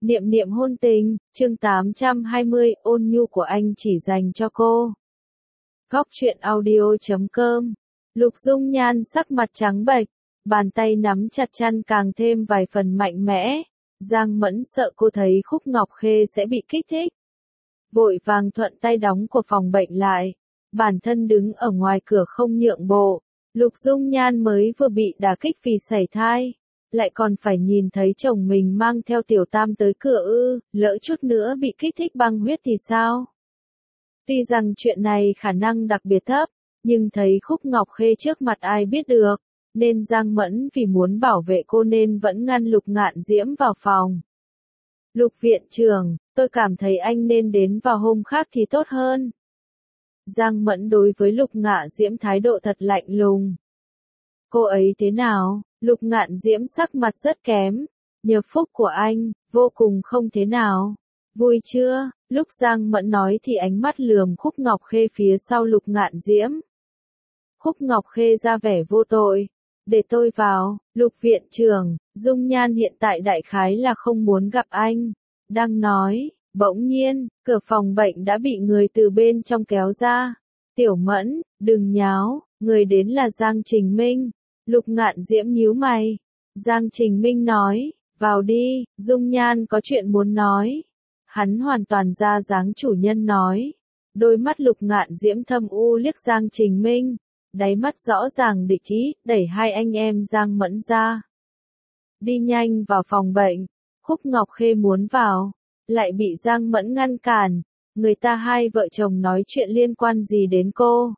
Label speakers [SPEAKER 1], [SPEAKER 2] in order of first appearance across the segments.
[SPEAKER 1] Niệm niệm hôn tình, chương 820, ôn nhu của anh chỉ dành cho cô. Góc truyện audio.com. Lục Dung Nhan sắc mặt trắng bệch, bàn tay nắm chặt chăn càng thêm vài phần mạnh mẽ. Giang Mẫn sợ cô thấy Khúc Ngọc Khê sẽ bị kích thích. Vội vàng thuận tay đóng của phòng bệnh lại. Bản thân đứng ở ngoài cửa không nhượng bộ. Lục Dung Nhan mới vừa bị đả kích vì sảy thai. Lại còn phải nhìn thấy chồng mình mang theo tiểu tam tới cửa lỡ chút nữa bị kích thích băng huyết thì sao? Tuy rằng chuyện này khả năng đặc biệt thấp, nhưng thấy Khúc Ngọc Khê trước mặt ai biết được, nên Giang Mẫn vì muốn bảo vệ cô nên vẫn ngăn Lục Ngạn Diễm vào phòng. Lục viện trưởng, tôi cảm thấy anh nên đến vào hôm khác thì tốt hơn. Giang Mẫn đối với Lục Ngạn Diễm thái độ thật lạnh lùng. Cô ấy thế nào? Lục Ngạn Diễm sắc mặt rất kém. Nhờ phúc của anh, vô cùng không thế nào. Vui chưa? Lúc Giang Mẫn nói thì ánh mắt lườm Khúc Ngọc Khê phía sau Lục Ngạn Diễm. Khúc Ngọc Khê ra vẻ vô tội. Để tôi vào, Lục viện trưởng, Dung Nhan hiện tại đại khái là không muốn gặp anh. Đang nói, bỗng nhiên, cửa phòng bệnh đã bị người từ bên trong kéo ra. Tiểu Mẫn, đừng nháo, người đến là Giang Trình Minh. Lục Ngạn Diễm nhíu mày. Giang Trình Minh nói, vào đi, Dung Nhan có chuyện muốn nói. Hắn hoàn toàn ra dáng chủ nhân nói. Đôi mắt Lục Ngạn Diễm thâm u liếc Giang Trình Minh. Đáy mắt rõ ràng địch ý, đẩy hai anh em Giang Mẫn ra. Đi nhanh vào phòng bệnh. Khúc Ngọc Khê muốn vào, lại bị Giang Mẫn ngăn cản. Người ta hai vợ chồng nói chuyện liên quan gì đến cô?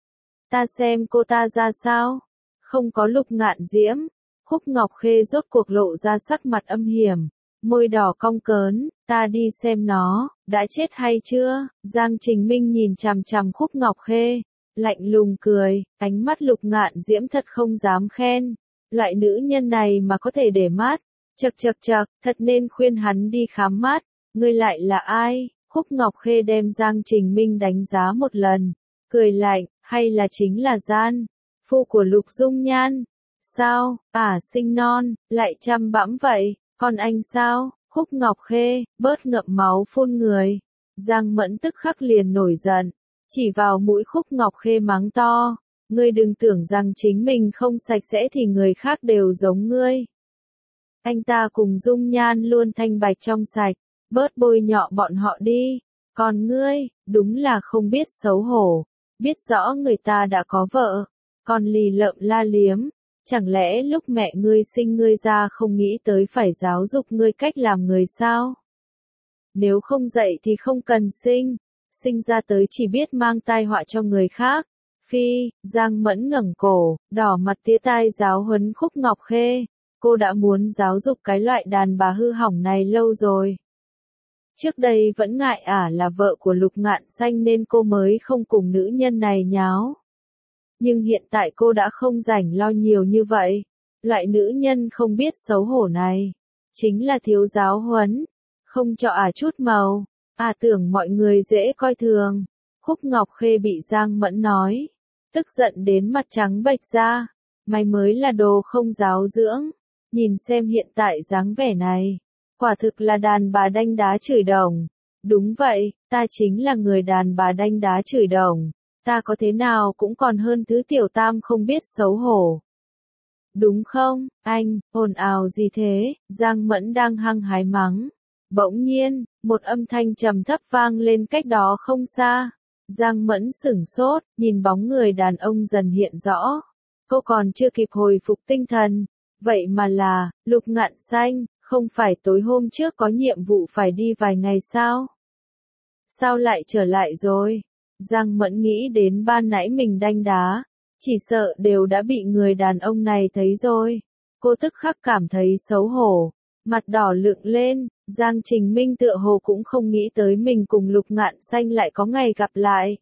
[SPEAKER 1] Ta xem cô ta ra sao? Không có Lục Ngạn Diễm. Khúc Ngọc Khê rốt cuộc lộ ra sắc mặt âm hiểm, môi đỏ cong cớn, ta đi xem nó, đã chết hay chưa? Giang Trình Minh nhìn chằm chằm Khúc Ngọc Khê, lạnh lùng cười, ánh mắt Lục Ngạn Diễm thật không dám khen. Loại nữ nhân này mà có thể để mắt, chậc, thật nên khuyên hắn đi khám mắt. Ngươi lại là ai? Khúc Ngọc Khê đem Giang Trình Minh đánh giá một lần, cười lạnh, hay là chính là Gian phu của Lục Dung Nhan? Sao, sinh non, lại chăm bẵm vậy, còn anh sao? Khúc Ngọc Khê, bớt ngậm máu phun người. Giang Mẫn tức khắc liền nổi giận, chỉ vào mũi Khúc Ngọc Khê mắng to. Ngươi đừng tưởng rằng chính mình không sạch sẽ thì người khác đều giống ngươi. Anh ta cùng Dung Nhan luôn thanh bạch trong sạch, bớt bôi nhọ bọn họ đi. Còn ngươi, đúng là không biết xấu hổ, biết rõ người ta đã có vợ, còn lì lợm la liếm. Chẳng lẽ lúc mẹ ngươi sinh ngươi ra không nghĩ tới phải giáo dục ngươi cách làm người sao? Nếu không dạy thì không cần sinh ra tới chỉ biết mang tai họa cho người khác. Phi, Giang Mẫn ngẩng cổ, đỏ mặt tía tai giáo huấn Khúc Ngọc Khê. Cô đã muốn giáo dục cái loại đàn bà hư hỏng này lâu rồi. Trước đây vẫn ngại là vợ của Lục Ngạn Xanh nên cô mới không cùng nữ nhân này nháo. Nhưng hiện tại cô đã không rảnh lo nhiều như vậy. Loại nữ nhân không biết xấu hổ này, chính là thiếu giáo huấn, không cho chút màu. Tưởng mọi người dễ coi thường. Khúc Ngọc Khê bị Giang Mẫn nói, tức giận đến mặt trắng bệch ra. Mày mới là đồ không giáo dưỡng. Nhìn xem hiện tại dáng vẻ này, quả thực là đàn bà đanh đá chửi đồng. Đúng vậy, ta chính là người đàn bà đanh đá chửi đồng. Ta có thế nào cũng còn hơn thứ tiểu tam không biết xấu hổ. Đúng không, anh, ồn ào gì thế? Giang Mẫn đang hăng hái mắng. Bỗng nhiên, một âm thanh trầm thấp vang lên cách đó không xa. Giang Mẫn sửng sốt, nhìn bóng người đàn ông dần hiện rõ. Cô còn chưa kịp hồi phục tinh thần. Vậy mà là, Lục Ngạn Xanh, không phải tối hôm trước có nhiệm vụ phải đi vài ngày sao? Sao lại trở lại rồi? Giang Mẫn nghĩ đến ban nãy mình đanh đá, chỉ sợ đều đã bị người đàn ông này thấy rồi. Cô tức khắc cảm thấy xấu hổ, mặt đỏ lựng lên. Giang Trình Minh tựa hồ cũng không nghĩ tới mình cùng Lục Ngạn Xanh lại có ngày gặp lại.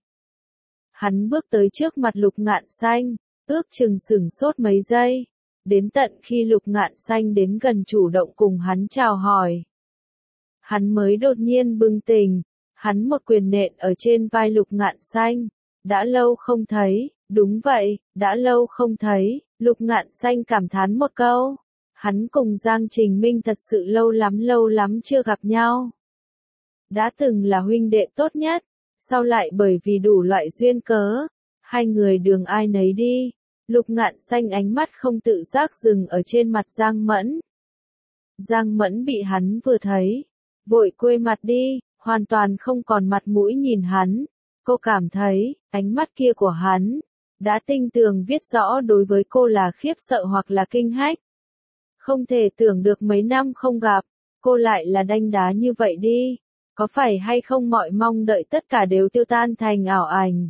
[SPEAKER 1] Hắn bước tới trước mặt Lục Ngạn Xanh, ước chừng sửng sốt mấy giây. Đến tận khi Lục Ngạn Xanh đến gần chủ động cùng hắn chào hỏi, hắn mới đột nhiên bừng tỉnh. Hắn một quyền nện ở trên vai Lục Ngạn Xanh. Đã lâu không thấy, đúng vậy, đã lâu không thấy. Lục Ngạn Xanh cảm thán một câu. Hắn cùng Giang Trình Minh thật sự lâu lắm chưa gặp nhau. Đã từng là huynh đệ tốt nhất, sau lại bởi vì đủ loại duyên cớ, hai người đường ai nấy đi. Lục Ngạn Xanh ánh mắt không tự giác dừng ở trên mặt Giang Mẫn. Giang Mẫn bị hắn vừa thấy, vội quay mặt đi, hoàn toàn không còn mặt mũi nhìn hắn. Cô cảm thấy, ánh mắt kia của hắn, đã tinh tường viết rõ đối với cô là khiếp sợ hoặc là kinh hách. Không thể tưởng được mấy năm không gặp, cô lại là đanh đá như vậy đi. Có phải hay không mọi mong đợi tất cả đều tiêu tan thành ảo ảnh?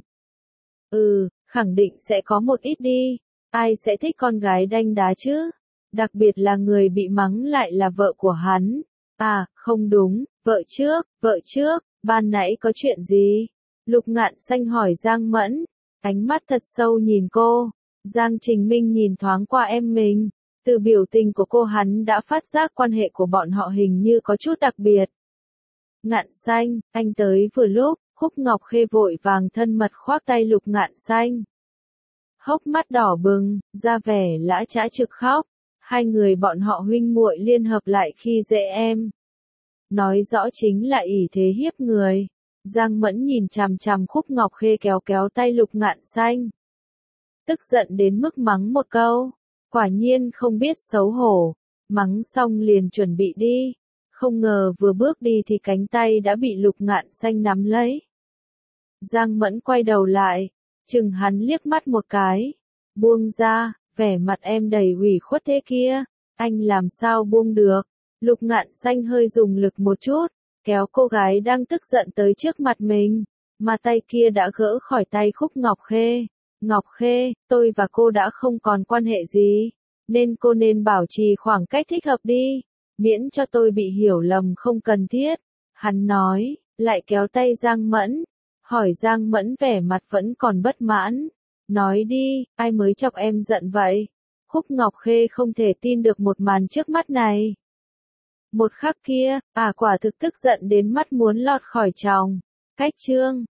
[SPEAKER 1] Khẳng định sẽ có một ít đi. Ai sẽ thích con gái đanh đá chứ? Đặc biệt là người bị mắng lại là vợ của hắn. À, không đúng, vợ trước, ban nãy có chuyện gì? Lục Ngạn Xanh hỏi Giang Mẫn, ánh mắt thật sâu nhìn cô. Giang Trình Minh nhìn thoáng qua em mình. Từ biểu tình của cô hắn đã phát giác quan hệ của bọn họ hình như có chút đặc biệt. Ngạn Xanh, anh tới vừa lúc, Khúc Ngọc Khê vội vàng thân mật khoác tay Lục Ngạn Xanh. Hốc mắt đỏ bừng, ra vẻ lã chã trực khóc. Hai người bọn họ huynh muội liên hợp lại khi dễ em. Nói rõ chính là ỷ thế hiếp người. Giang Mẫn nhìn chằm chằm Khúc Ngọc Khê kéo tay Lục Ngạn Xanh. Tức giận đến mức mắng một câu. Quả nhiên không biết xấu hổ. Mắng xong liền chuẩn bị đi. Không ngờ vừa bước đi thì cánh tay đã bị Lục Ngạn Xanh nắm lấy. Giang Mẫn quay đầu lại, chừng hắn liếc mắt một cái. Buông ra, vẻ mặt em đầy ủy khuất thế kia. Anh làm sao buông được? Lục Ngạn Xanh hơi dùng lực một chút, kéo cô gái đang tức giận tới trước mặt mình. Mà tay kia đã gỡ khỏi tay Khúc Ngọc Khê. Ngọc Khê, tôi và cô đã không còn quan hệ gì, nên cô nên bảo trì khoảng cách thích hợp đi, miễn cho tôi bị hiểu lầm không cần thiết. Hắn nói, lại kéo tay Giang Mẫn, hỏi Giang Mẫn vẻ mặt vẫn còn bất mãn. Nói đi, ai mới chọc em giận vậy? Khúc Ngọc Khê không thể tin được một màn trước mắt này. Một khắc kia, quả thực tức giận đến mắt muốn lọt khỏi tròng. Cách chương